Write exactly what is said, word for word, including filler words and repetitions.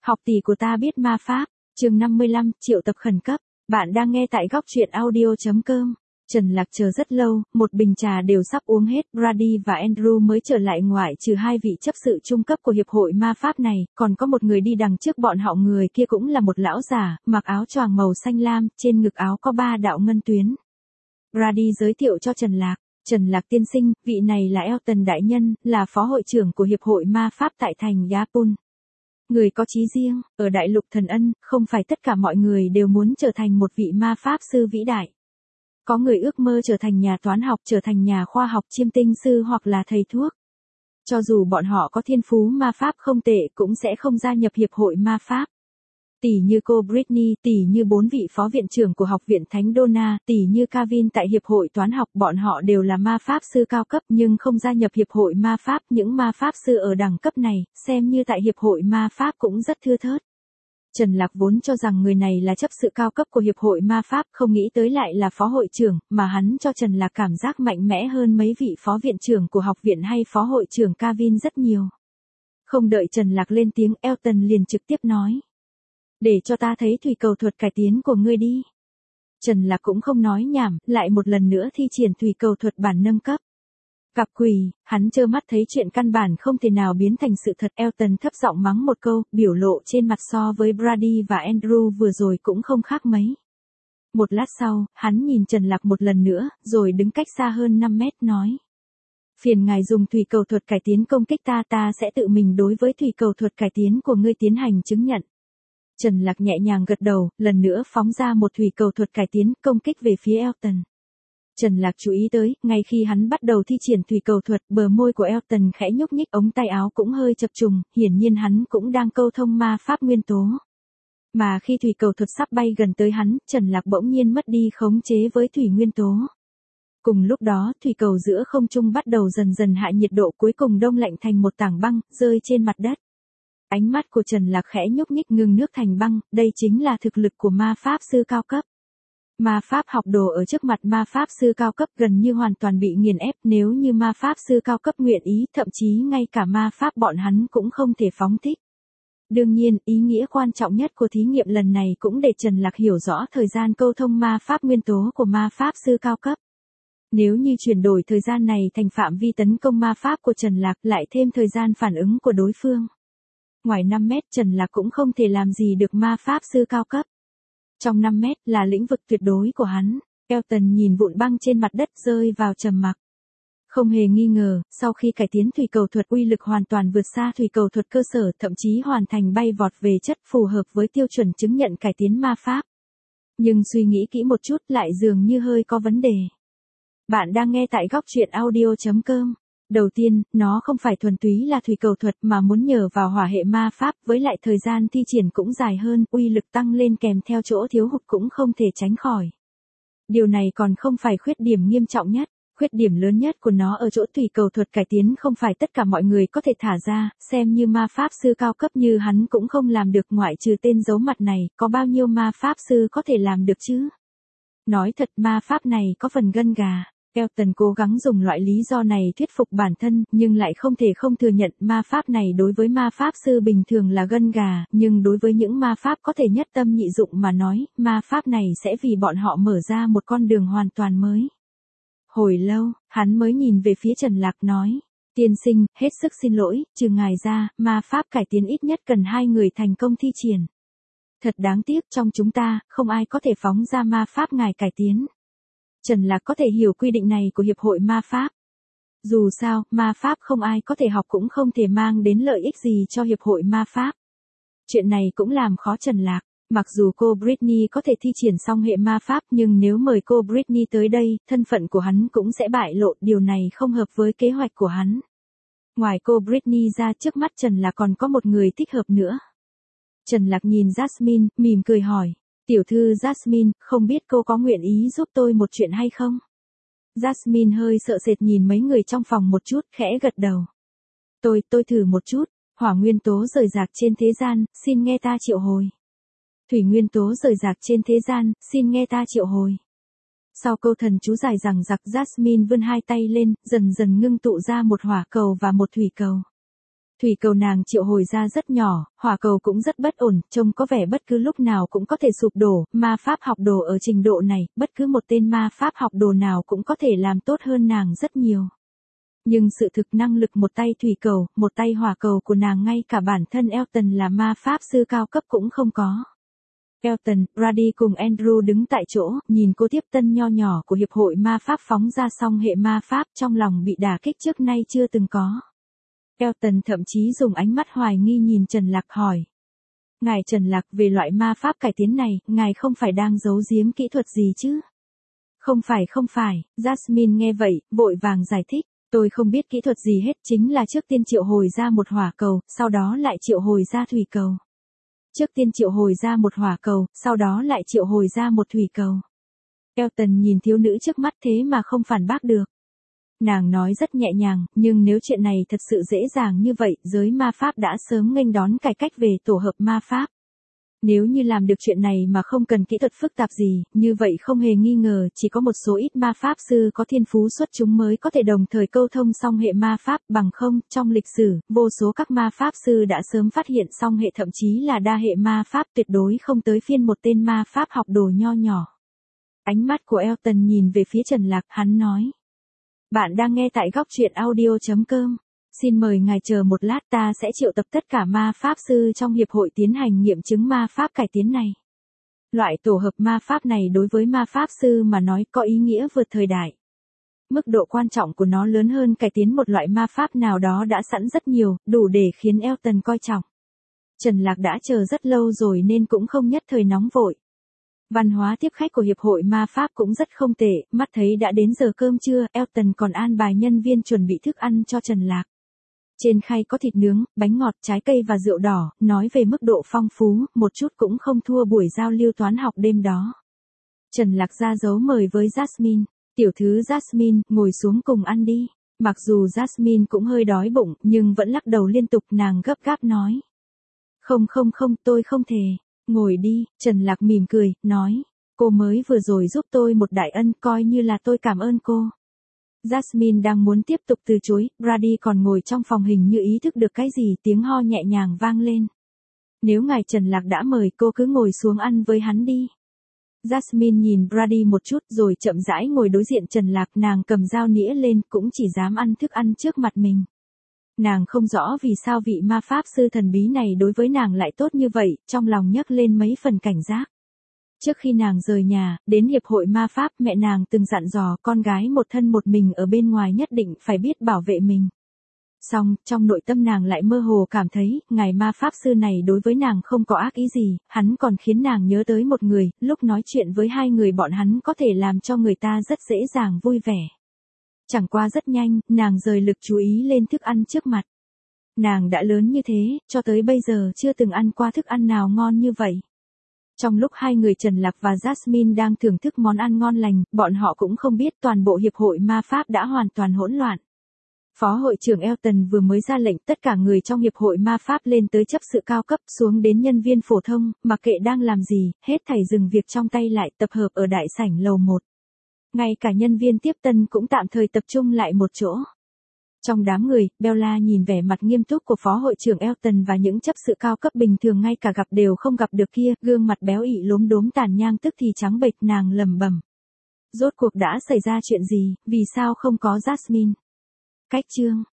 Học tỷ của ta biết ma pháp, chương năm mươi lăm, triệu tập khẩn cấp. Bạn đang nghe tại góc truyện audio chấm com. Trần Lạc chờ rất lâu, một bình trà đều sắp uống hết, Brady và Andrew mới trở lại, ngoại trừ hai vị chấp sự trung cấp của hiệp hội ma pháp này, còn có một người đi đằng trước bọn họ, người kia cũng là một lão già, mặc áo choàng màu xanh lam, trên ngực áo có ba đạo ngân tuyến. Brady giới thiệu cho Trần Lạc. Trần Lạc tiên sinh, vị này là Elton đại nhân, là phó hội trưởng của hiệp hội ma pháp tại thành Yapun. Người có chí riêng, ở đại lục thần ân, không phải tất cả mọi người đều muốn trở thành một vị ma pháp sư vĩ đại. Có người ước mơ trở thành nhà toán học, trở thành nhà khoa học, chiêm tinh sư hoặc là thầy thuốc. Cho dù bọn họ có thiên phú ma pháp không tệ cũng sẽ không gia nhập hiệp hội ma pháp. Tỷ như cô Britney, tỷ như bốn vị phó viện trưởng của học viện Thánh Donna, tỷ như Kevin tại hiệp hội toán học, bọn họ đều là ma pháp sư cao cấp nhưng không gia nhập hiệp hội ma pháp. Những ma pháp sư ở đẳng cấp này, xem như tại hiệp hội ma pháp cũng rất thưa thớt. Trần Lạc vốn cho rằng người này là chấp sự cao cấp của hiệp hội ma pháp, không nghĩ tới lại là phó hội trưởng, mà hắn cho Trần Lạc cảm giác mạnh mẽ hơn mấy vị phó viện trưởng của học viện hay phó hội trưởng Kevin rất nhiều. Không đợi Trần Lạc lên tiếng, Elton liền trực tiếp nói. Để cho ta thấy thủy cầu thuật cải tiến của ngươi đi. Trần Lạc cũng không nói nhảm, lại một lần nữa thi triển thủy cầu thuật bản nâng cấp. Gặp quỷ, hắn trơ mắt thấy chuyện căn bản không thể nào biến thành sự thật. Elton thấp giọng mắng một câu, biểu lộ trên mặt so với Brady và Andrew vừa rồi cũng không khác mấy. Một lát sau, hắn nhìn Trần Lạc một lần nữa, rồi đứng cách xa hơn năm mét nói. Phiền ngài dùng thủy cầu thuật cải tiến công kích ta, ta sẽ tự mình đối với thủy cầu thuật cải tiến của ngươi tiến hành chứng nhận. Trần Lạc nhẹ nhàng gật đầu, lần nữa phóng ra một thủy cầu thuật cải tiến công kích về phía Elton. Trần Lạc chú ý tới, ngay khi hắn bắt đầu thi triển thủy cầu thuật, bờ môi của Elton khẽ nhúc nhích, ống tay áo cũng hơi chập trùng, hiển nhiên hắn cũng đang câu thông ma pháp nguyên tố. Mà khi thủy cầu thuật sắp bay gần tới hắn, Trần Lạc bỗng nhiên mất đi khống chế với thủy nguyên tố. Cùng lúc đó, thủy cầu giữa không trung bắt đầu dần dần hạ nhiệt độ, cuối cùng đông lạnh thành một tảng băng, rơi trên mặt đất. Ánh mắt của Trần Lạc khẽ nhúc nhích, ngừng nước thành băng, đây chính là thực lực của ma pháp sư cao cấp. Ma pháp học đồ ở trước mặt ma pháp sư cao cấp gần như hoàn toàn bị nghiền ép, nếu như ma pháp sư cao cấp nguyện ý, thậm chí ngay cả ma pháp bọn hắn cũng không thể phóng thích. Đương nhiên, ý nghĩa quan trọng nhất của thí nghiệm lần này cũng để Trần Lạc hiểu rõ thời gian câu thông ma pháp nguyên tố của ma pháp sư cao cấp. Nếu như chuyển đổi thời gian này thành phạm vi tấn công ma pháp của Trần Lạc, lại thêm thời gian phản ứng của đối phương. Ngoài năm mét, Trần Lạc cũng không thể làm gì được ma pháp sư cao cấp. Trong năm mét là lĩnh vực tuyệt đối của hắn. Elton nhìn vụn băng trên mặt đất, rơi vào trầm mặc. Không hề nghi ngờ, sau khi cải tiến thủy cầu thuật, uy lực hoàn toàn vượt xa thủy cầu thuật cơ sở, thậm chí hoàn thành bay vọt về chất, phù hợp với tiêu chuẩn chứng nhận cải tiến ma pháp. Nhưng suy nghĩ kỹ một chút, lại dường như hơi có vấn đề. Bạn đang nghe tại góc truyện audio chấm com. Đầu tiên, nó không phải thuần túy là thủy cầu thuật mà muốn nhờ vào hỏa hệ ma pháp, với lại thời gian thi triển cũng dài hơn, uy lực tăng lên kèm theo chỗ thiếu hụt cũng không thể tránh khỏi. Điều này còn không phải khuyết điểm nghiêm trọng nhất, khuyết điểm lớn nhất của nó ở chỗ thủy cầu thuật cải tiến không phải tất cả mọi người có thể thả ra, xem như ma pháp sư cao cấp như hắn cũng không làm được, ngoại trừ tên giấu mặt này, có bao nhiêu ma pháp sư có thể làm được chứ? Nói thật, ma pháp này có phần gân gà. Elton cố gắng dùng loại lý do này thuyết phục bản thân, nhưng lại không thể không thừa nhận ma pháp này đối với ma pháp sư bình thường là gân gà, nhưng đối với những ma pháp có thể nhất tâm nhị dụng mà nói, ma pháp này sẽ vì bọn họ mở ra một con đường hoàn toàn mới. Hồi lâu, hắn mới nhìn về phía Trần Lạc nói, tiên sinh, hết sức xin lỗi, trừ ngài ra, ma pháp cải tiến ít nhất cần hai người thành công thi triển. Thật đáng tiếc, trong chúng ta, không ai có thể phóng ra ma pháp ngài cải tiến. Trần Lạc có thể hiểu quy định này của Hiệp hội ma pháp. Dù sao, ma pháp không ai có thể học cũng không thể mang đến lợi ích gì cho Hiệp hội ma pháp. Chuyện này cũng làm khó Trần Lạc. Mặc dù cô Britney có thể thi triển xong hệ ma pháp, nhưng nếu mời cô Britney tới đây, thân phận của hắn cũng sẽ bại lộ, điều này không hợp với kế hoạch của hắn. Ngoài cô Britney ra, trước mắt Trần Lạc còn có một người thích hợp nữa. Trần Lạc nhìn Jasmine, mỉm cười hỏi. Tiểu thư Jasmine, không biết cô có nguyện ý giúp tôi một chuyện hay không? Jasmine hơi sợ sệt nhìn mấy người trong phòng một chút, khẽ gật đầu. Tôi, tôi thử một chút, hỏa nguyên tố rời rạc trên thế gian, xin nghe ta triệu hồi. Thủy nguyên tố rời rạc trên thế gian, xin nghe ta triệu hồi. Sau câu thần chú dài dằng dặc, Jasmine vươn hai tay lên, dần dần ngưng tụ ra một hỏa cầu và một thủy cầu. Thủy cầu nàng triệu hồi ra rất nhỏ, hỏa cầu cũng rất bất ổn, trông có vẻ bất cứ lúc nào cũng có thể sụp đổ, ma pháp học đồ ở trình độ này, bất cứ một tên ma pháp học đồ nào cũng có thể làm tốt hơn nàng rất nhiều. Nhưng sự thực năng lực một tay thủy cầu, một tay hỏa cầu của nàng ngay cả bản thân Elton là ma pháp sư cao cấp cũng không có. Elton, Brady cùng Andrew đứng tại chỗ, nhìn cô tiếp tân nho nhỏ của Hiệp hội Ma Pháp phóng ra song hệ ma pháp trong lòng bị đả kích trước nay chưa từng có. Elton thậm chí dùng ánh mắt hoài nghi nhìn Trần Lạc hỏi. Ngài Trần Lạc, về loại ma pháp cải tiến này, ngài không phải đang giấu giếm kỹ thuật gì chứ? Không phải không phải, Jasmine nghe vậy, vội vàng giải thích. Tôi không biết kỹ thuật gì hết, chính là trước tiên triệu hồi ra một hỏa cầu, sau đó lại triệu hồi ra thủy cầu. Trước tiên triệu hồi ra một hỏa cầu, sau đó lại triệu hồi ra một thủy cầu. Elton nhìn thiếu nữ trước mắt thế mà không phản bác được. Nàng nói rất nhẹ nhàng, nhưng nếu chuyện này thật sự dễ dàng như vậy, giới ma pháp đã sớm nghênh đón cải cách về tổ hợp ma pháp. Nếu như làm được chuyện này mà không cần kỹ thuật phức tạp gì, như vậy không hề nghi ngờ chỉ có một số ít ma pháp sư có thiên phú xuất chúng mới có thể đồng thời câu thông song hệ ma pháp, bằng không, trong lịch sử, vô số các ma pháp sư đã sớm phát hiện song hệ thậm chí là đa hệ ma pháp tuyệt đối không tới phiên một tên ma pháp học đồ nho nhỏ. Ánh mắt của Elton nhìn về phía Trần Lạc, hắn nói. Bạn đang nghe tại góc truyện audio chấm com. Xin mời ngài chờ một lát, ta sẽ triệu tập tất cả ma pháp sư trong hiệp hội tiến hành nghiệm chứng ma pháp cải tiến này. Loại tổ hợp ma pháp này đối với ma pháp sư mà nói có ý nghĩa vượt thời đại. Mức độ quan trọng của nó lớn hơn cải tiến một loại ma pháp nào đó đã sẵn rất nhiều, đủ để khiến Elton coi trọng. Trần Lạc đã chờ rất lâu rồi nên cũng không nhất thời nóng vội. Văn hóa tiếp khách của Hiệp hội Ma Pháp cũng rất không tệ, mắt thấy đã đến giờ cơm trưa, Elton còn an bài nhân viên chuẩn bị thức ăn cho Trần Lạc. Trên khay có thịt nướng, bánh ngọt, trái cây và rượu đỏ, nói về mức độ phong phú, một chút cũng không thua buổi giao lưu toán học đêm đó. Trần Lạc ra dấu mời với Jasmine. Tiểu thư Jasmine, ngồi xuống cùng ăn đi. Mặc dù Jasmine cũng hơi đói bụng, nhưng vẫn lắc đầu liên tục, nàng gấp gáp nói. Không không không, tôi không thể. Ngồi đi, Trần Lạc mỉm cười, nói. Cô mới vừa rồi giúp tôi một đại ân, coi như là tôi cảm ơn cô. Jasmine đang muốn tiếp tục từ chối, Brady còn ngồi trong phòng hình như ý thức được cái gì, tiếng ho nhẹ nhàng vang lên. Nếu ngài Trần Lạc đã mời, cô cứ ngồi xuống ăn với hắn đi. Jasmine nhìn Brady một chút rồi chậm rãi ngồi đối diện Trần Lạc, nàng cầm dao nĩa lên, cũng chỉ dám ăn thức ăn trước mặt mình. Nàng không rõ vì sao vị ma pháp sư thần bí này đối với nàng lại tốt như vậy, trong lòng nhấc lên mấy phần cảnh giác. Trước khi nàng rời nhà, đến Hiệp hội Ma Pháp, mẹ nàng từng dặn dò con gái một thân một mình ở bên ngoài nhất định phải biết bảo vệ mình. Song, trong nội tâm nàng lại mơ hồ cảm thấy, ngài ma pháp sư này đối với nàng không có ác ý gì, hắn còn khiến nàng nhớ tới một người, lúc nói chuyện với hai người bọn hắn có thể làm cho người ta rất dễ dàng vui vẻ. Chẳng qua rất nhanh, nàng rời lực chú ý lên thức ăn trước mặt. Nàng đã lớn như thế, cho tới bây giờ chưa từng ăn qua thức ăn nào ngon như vậy. Trong lúc hai người Trần Lạc và Jasmine đang thưởng thức món ăn ngon lành, bọn họ cũng không biết toàn bộ Hiệp hội Ma Pháp đã hoàn toàn hỗn loạn. Phó hội trưởng Elton vừa mới ra lệnh tất cả người trong Hiệp hội Ma Pháp lên tới chấp sự cao cấp xuống đến nhân viên phổ thông, mặc kệ đang làm gì, hết thảy dừng việc trong tay lại tập hợp ở đại sảnh lầu một. Ngay cả nhân viên tiếp tân cũng tạm thời tập trung lại một chỗ. Trong đám người, Bella nhìn vẻ mặt nghiêm túc của phó hội trưởng Elton và những chấp sự cao cấp bình thường ngay cả gặp đều không gặp được kia, gương mặt béo ị lốm đốm tàn nhang tức thì trắng bệch, nàng lẩm bẩm. Rốt cuộc đã xảy ra chuyện gì, vì sao không có Jasmine? Cách chương